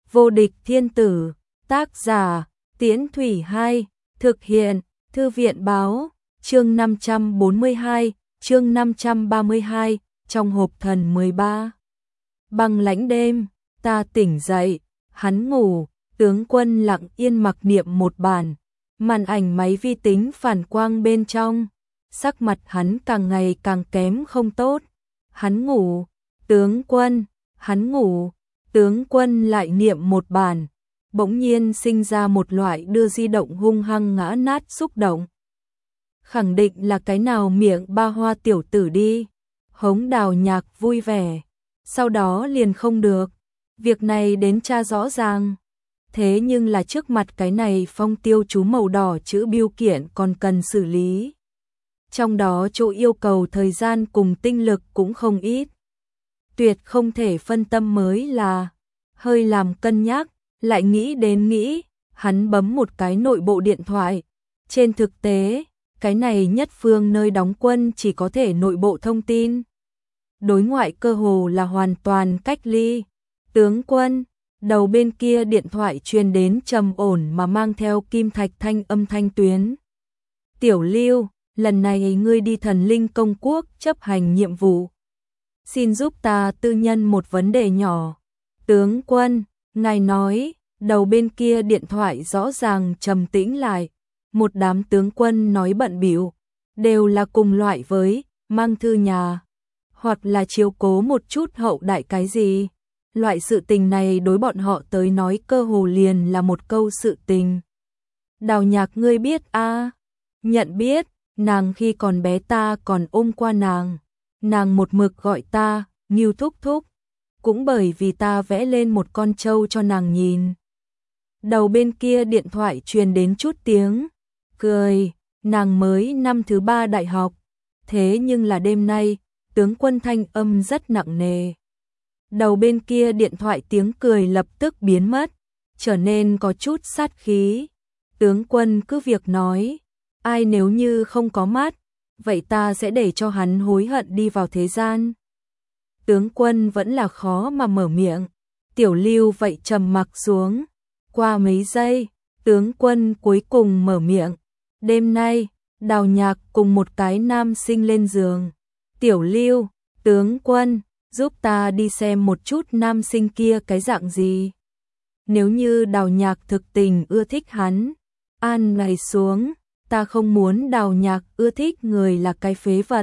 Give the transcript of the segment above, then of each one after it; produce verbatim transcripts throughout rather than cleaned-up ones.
Vô địch thiên tử, tác giả, Tiễn Thủy hai, thực hiện, Thư viện báo, chương năm trăm bốn mươi hai, chương năm trăm ba mươi hai, trong hộp thần mười ba. Băng lãnh đêm, ta tỉnh dậy, hắn ngủ, tướng quân lặng yên mặc niệm một bản, màn ảnh máy vi tính phản quang bên trong, sắc mặt hắn càng ngày càng kém không tốt. Hắn ngủ, tướng quân, hắn ngủ, tướng quân lại niệm một bản, bỗng nhiên sinh ra một loại đưa di động hung hăng ngã nát xúc động. Khẳng định là cái nào miệng ba hoa tiểu tử đi, hống Đào Nhạc vui vẻ, sau đó liền không được, việc này đến tra rõ ràng. Thế nhưng là trước mặt cái này phong tiêu chú màu đỏ chữ biêu kiện còn cần xử lý. Trong đó chỗ yêu cầu thời gian cùng tinh lực cũng không ít. Tuyệt không thể phân tâm mới là, hơi làm cân nhắc, lại nghĩ đến nghĩ, hắn bấm một cái nội bộ điện thoại. Trên thực tế, cái này nhất phương nơi đóng quân chỉ có thể nội bộ thông tin. Đối ngoại cơ hồ là hoàn toàn cách ly. Tướng quân, đầu bên kia điện thoại truyền đến trầm ổn mà mang theo kim thạch thanh âm thanh tuyến. Tiểu Lưu, lần này ngươi đi Thần Linh Công Quốc chấp hành nhiệm vụ. Xin giúp ta tư nhân một vấn đề nhỏ. Tướng quân, ngài nói, đầu bên kia điện thoại rõ ràng trầm tĩnh lại. Một đám tướng quân nói bận bịu, đều là cùng loại với mang thư nhà, hoặc là chiếu cố một chút hậu đại cái gì. Loại sự tình này đối bọn họ tới nói cơ hồ liền là một câu sự tình. Đào Nhạc ngươi biết a? À? Nhận biết, nàng khi còn bé ta còn ôm qua nàng. Nàng một mực gọi ta, Ngưu thúc thúc. Cũng bởi vì ta vẽ lên một con trâu cho nàng nhìn. Đầu bên kia điện thoại truyền đến chút tiếng cười, nàng mới năm thứ ba đại học. Thế nhưng là đêm nay, tướng quân thanh âm rất nặng nề. Đầu bên kia điện thoại tiếng cười lập tức biến mất, trở nên có chút sát khí. Tướng quân cứ việc nói, ai nếu như không có mắt, vậy ta sẽ để cho hắn hối hận đi vào thế gian. Tướng quân vẫn là khó mà mở miệng. Tiểu Lưu vậy trầm mặc xuống. Qua mấy giây, tướng quân cuối cùng mở miệng. Đêm nay, Đào Nhạc cùng một cái nam sinh lên giường. Tiểu Lưu, tướng quân, giúp ta đi xem một chút nam sinh kia cái dạng gì. Nếu như Đào Nhạc thực tình ưa thích hắn, an này xuống, ta không muốn Đào Nhạc ưa thích người là cái phế vật.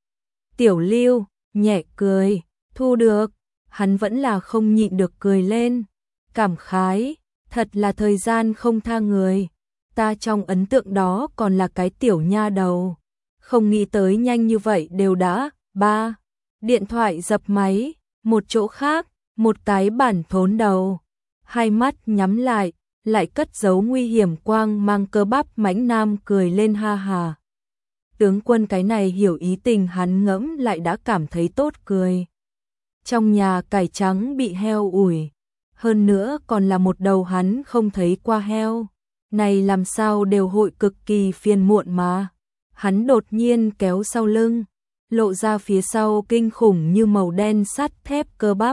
Tiểu Lưu, nhẹ cười, thu được, hắn vẫn là không nhịn được cười lên. Cảm khái, thật là thời gian không tha người. Ta trong ấn tượng đó còn là cái tiểu nha đầu. Không nghĩ tới nhanh như vậy đều đã, ba. Điện thoại dập máy, một chỗ khác, một cái bản thốn đầu. Hai mắt nhắm lại, lại cất giấu nguy hiểm quang mang cơ bắp mãnh nam cười lên ha hà. Tướng quân cái này hiểu ý tình hắn ngẫm lại đã cảm thấy tốt cười. Trong nhà cải trắng bị heo ủi, hơn nữa còn là một đầu hắn không thấy qua heo. Này làm sao đều hội cực kỳ phiền muộn mà. Hắn đột nhiên kéo sau lưng, lộ ra phía sau kinh khủng như màu đen sắt thép cơ bắp.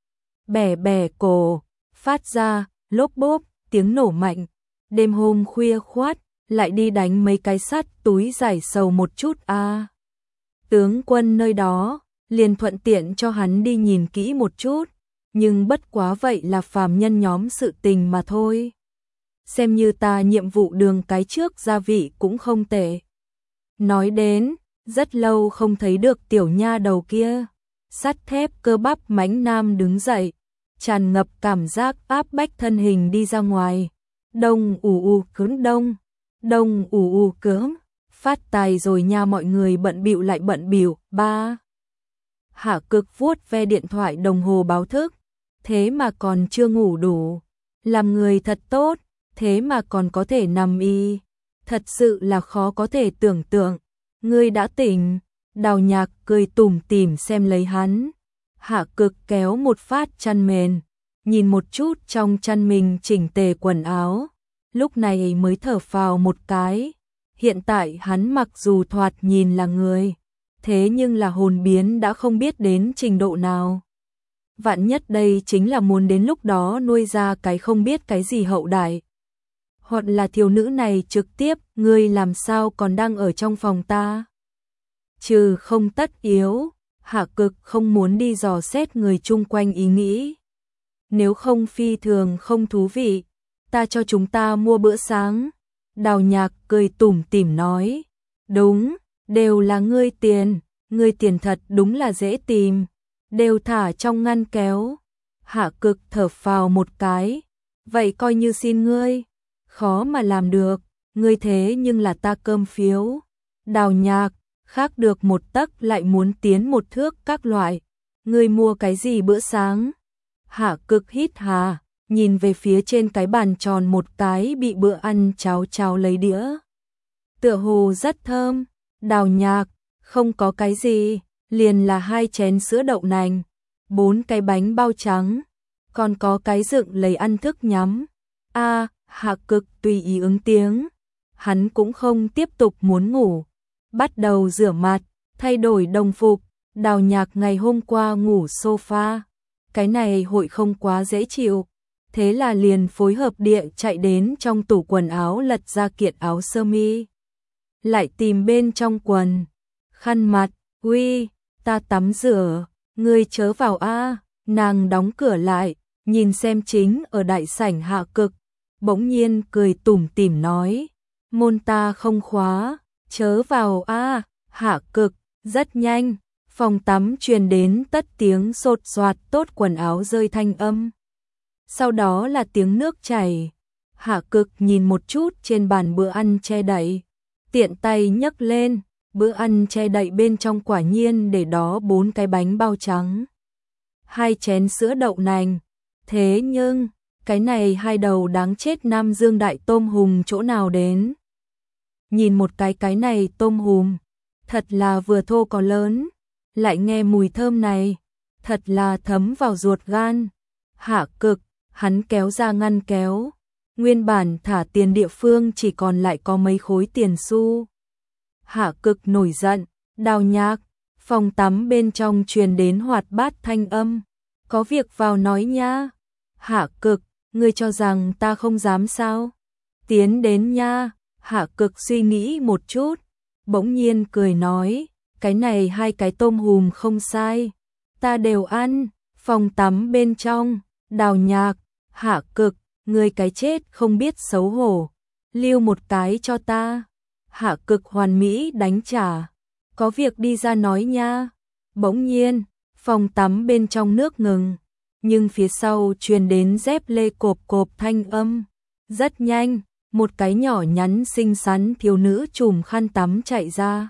Bẻ bẻ cổ, phát ra, lốp bốp, tiếng nổ mạnh. Đêm hôm khuya khoát, lại đi đánh mấy cái sắt túi giải sầu một chút a. À. Tướng quân nơi đó, liền thuận tiện cho hắn đi nhìn kỹ một chút, nhưng bất quá vậy là phàm nhân nhóm sự tình mà thôi. Xem như ta nhiệm vụ đường cái trước gia vị cũng không tệ. Nói đến, rất lâu không thấy được tiểu nha đầu kia. Sắt thép cơ bắp mãnh nam đứng dậy, tràn ngập cảm giác áp bách thân hình đi ra ngoài. Đông ù ù cớm đông, đông ù ù cớm, phát tài rồi nha, mọi người bận bịu lại bận bịu. Ba. Hạ Cực vuốt ve điện thoại đồng hồ báo thức, thế mà còn chưa ngủ đủ. Làm người thật tốt, thế mà còn có thể nằm y. Thật sự là khó có thể tưởng tượng. Ngươi đã tỉnh. Đào Nhạc cười tủm tỉm xem lấy hắn. Hạ Cực kéo một phát chăn mền, nhìn một chút trong chăn mình chỉnh tề quần áo, lúc này mới thở phào một cái. Hiện tại hắn mặc dù thoạt nhìn là người, thế nhưng là hồn biến đã không biết đến trình độ nào. vạn nhất đây chính là muốn đến lúc đó nuôi ra cái không biết cái gì hậu đại. Hoặc là thiếu nữ này trực tiếp, ngươi làm sao còn đang ở trong phòng ta? Trừ không tất yếu, Hạ Cực không muốn đi dò xét người chung quanh ý nghĩ. Nếu không phi thường không thú vị, ta cho chúng ta mua bữa sáng. Đào Nhạc cười tủm tỉm nói, đúng, đều là ngươi tiền, ngươi tiền thật đúng là dễ tìm, đều thả trong ngăn kéo. Hạ Cực thở phào một cái, vậy coi như xin ngươi, khó mà làm được, ngươi thế nhưng là ta cơm phiếu. Đào Nhạc, khác được một tấc lại muốn tiến một thước các loại, ngươi mua cái gì bữa sáng? Hạ Cực hít hà, nhìn về phía trên cái bàn tròn một cái bị bữa ăn cháo cháo lấy đĩa. Tựa hồ rất thơm. Đào Nhạc, không có cái gì, liền là hai chén sữa đậu nành, bốn cái bánh bao trắng, còn có cái dựng lấy ăn thức nhắm. A, à, Hạ Cực tùy ý ứng tiếng. Hắn cũng không tiếp tục muốn ngủ, bắt đầu rửa mặt, thay đổi đồng phục. Đào Nhạc ngày hôm qua ngủ sofa, cái này hội không quá dễ chịu, thế là liền phối hợp địa chạy đến trong tủ quần áo lật ra kiện áo sơ mi, lại tìm bên trong quần khăn mặt. Uy, ta tắm rửa, ngươi chớ vào a. Nàng đóng cửa lại, nhìn xem chính ở đại sảnh Hạ Cực, bỗng nhiên cười tủm tỉm nói, môn ta không khóa, chớ vào a. Hạ Cực, rất nhanh, phòng tắm truyền đến tất tiếng sột soạt tốt quần áo rơi thanh âm. Sau đó là tiếng nước chảy. Hạ Cực nhìn một chút trên bàn bữa ăn che đậy, tiện tay nhấc lên, bữa ăn che đậy bên trong quả nhiên để đó bốn cái bánh bao trắng, hai chén sữa đậu nành. Thế nhưng, cái này hai đầu đáng chết Nam Dương đại tôm hùm chỗ nào đến? Nhìn một cái cái này tôm hùm, thật là vừa thô có lớn, lại nghe mùi thơm này, thật là thấm vào ruột gan. Hạ Cực, hắn kéo ra ngăn kéo, nguyên bản thả tiền địa phương chỉ còn lại có mấy khối tiền xu. Hạ Cực nổi giận, Đào Nhạc, phòng tắm bên trong truyền đến hoạt bát thanh âm, có việc vào nói nha. Hạ Cực, ngươi cho rằng ta không dám sao? Tiến đến nha. Hạ Cực suy nghĩ một chút, bỗng nhiên cười nói, cái này hai cái tôm hùm không sai, ta đều ăn. Phòng tắm bên trong, Đào Nhạc, Hạ Cực, ngươi cái chết không biết xấu hổ, lưu một cái cho ta. Hạ Cực hoàn mỹ đánh trả, có việc đi ra nói nha. Bỗng nhiên, phòng tắm bên trong nước ngừng, nhưng phía sau truyền đến dép lê cộp cộp thanh âm. Rất nhanh, một cái nhỏ nhắn xinh xắn thiếu nữ trùm khăn tắm chạy ra.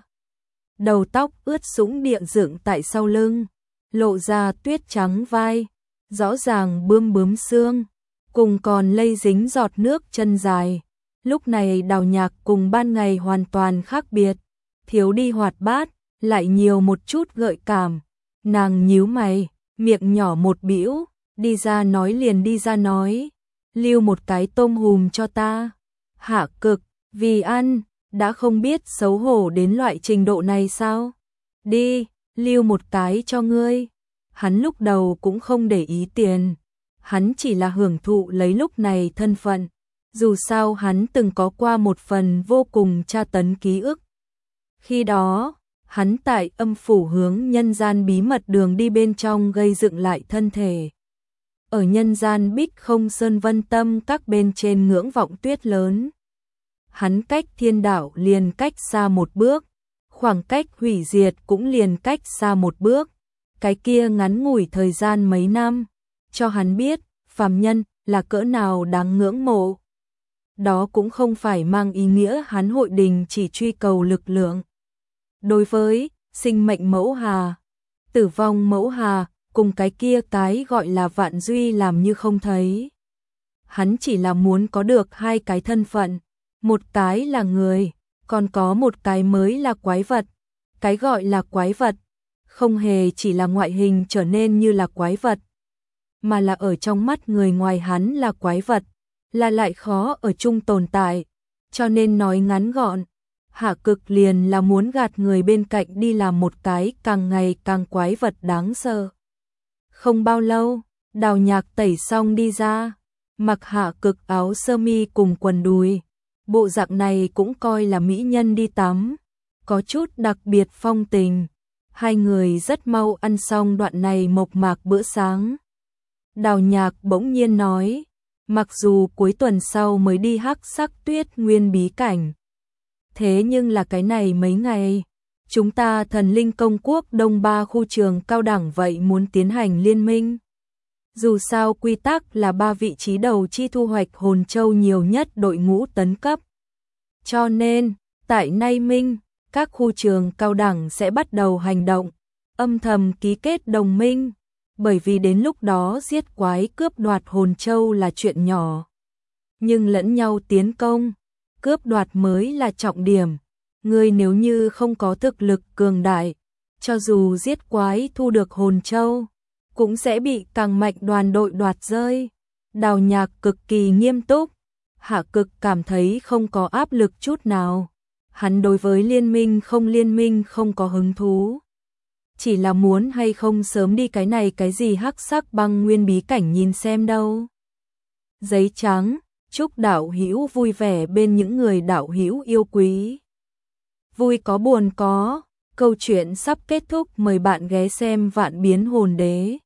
Đầu tóc ướt sũng địa dựng tại sau lưng, lộ ra tuyết trắng vai, rõ ràng bươm bướm xương, cùng còn lây dính giọt nước chân dài. Lúc này Đào Nhạc cùng ban ngày hoàn toàn khác biệt, thiếu đi hoạt bát, lại nhiều một chút gợi cảm. Nàng nhíu mày, miệng nhỏ một bĩu, đi ra nói liền đi ra nói, lưu một cái tôm hùm cho ta. Hạ Cực, vì ăn, đã không biết xấu hổ đến loại trình độ này sao? Đi, lưu một cái cho ngươi. Hắn lúc đầu cũng không để ý tiền, hắn chỉ là hưởng thụ lấy lúc này thân phận. Dù sao hắn từng có qua một phần vô cùng tra tấn ký ức. Khi đó, hắn tại âm phủ hướng nhân gian bí mật đường đi bên trong gây dựng lại thân thể. Ở nhân gian Bích Không Sơn Vân Tâm các bên trên ngưỡng vọng tuyết lớn. Hắn cách thiên đạo liền cách xa một bước, khoảng cách hủy diệt cũng liền cách xa một bước. Cái kia ngắn ngủi thời gian mấy năm, cho hắn biết, phàm nhân là cỡ nào đáng ngưỡng mộ. Đó cũng không phải mang ý nghĩa hắn hội đình chỉ truy cầu lực lượng. Đối với sinh mệnh mẫu hà, tử vong mẫu hà, cùng cái kia cái gọi là vạn duy làm như không thấy. Hắn chỉ là muốn có được hai cái thân phận, một cái là người, còn có một cái mới là quái vật. Cái gọi là quái vật, không hề chỉ là ngoại hình trở nên như là quái vật, mà là ở trong mắt người ngoài hắn là quái vật, là lại khó ở chung tồn tại. Cho nên nói ngắn gọn, Hạ Cực liền là muốn gạt người bên cạnh đi làm một cái càng ngày càng quái vật đáng sợ. Không bao lâu, Đào Nhạc tẩy xong đi ra, mặc hạ cực áo sơ mi cùng quần đùi. Bộ dạng này cũng coi là mỹ nhân đi tắm, có chút đặc biệt phong tình. Hai người rất mau ăn xong đoạn này mộc mạc bữa sáng. Đào Nhạc bỗng nhiên nói, mặc dù cuối tuần sau mới đi Hắc Sắc Tuyết Nguyên bí cảnh, thế nhưng là cái này mấy ngày, chúng ta Thần Linh Công Quốc Đông Ba khu trường cao đẳng vậy muốn tiến hành liên minh. Dù sao quy tắc là ba vị trí đầu chi thu hoạch hồn châu nhiều nhất đội ngũ tấn cấp. Cho nên, tại Nay Minh, các khu trường cao đẳng sẽ bắt đầu hành động, âm thầm ký kết đồng minh, bởi vì đến lúc đó giết quái cướp đoạt hồn châu là chuyện nhỏ. Nhưng lẫn nhau tiến công, cướp đoạt mới là trọng điểm. Người nếu như không có thực lực cường đại, cho dù giết quái thu được hồn châu, cũng sẽ bị càng mạnh đoàn đội đoạt rơi. Đào Nhạc cực kỳ nghiêm túc, Hạ Cực cảm thấy không có áp lực chút nào. Hắn đối với liên minh không liên minh không có hứng thú. Chỉ là muốn hay không sớm đi cái này cái gì Hắc Sắc Băng Nguyên bí cảnh nhìn xem đâu. Giấy trắng, chúc đạo hữu vui vẻ bên những người đạo hữu yêu quý. Vui có buồn có, câu chuyện sắp kết thúc, mời bạn ghé xem Vạn Biến Hồn Đế.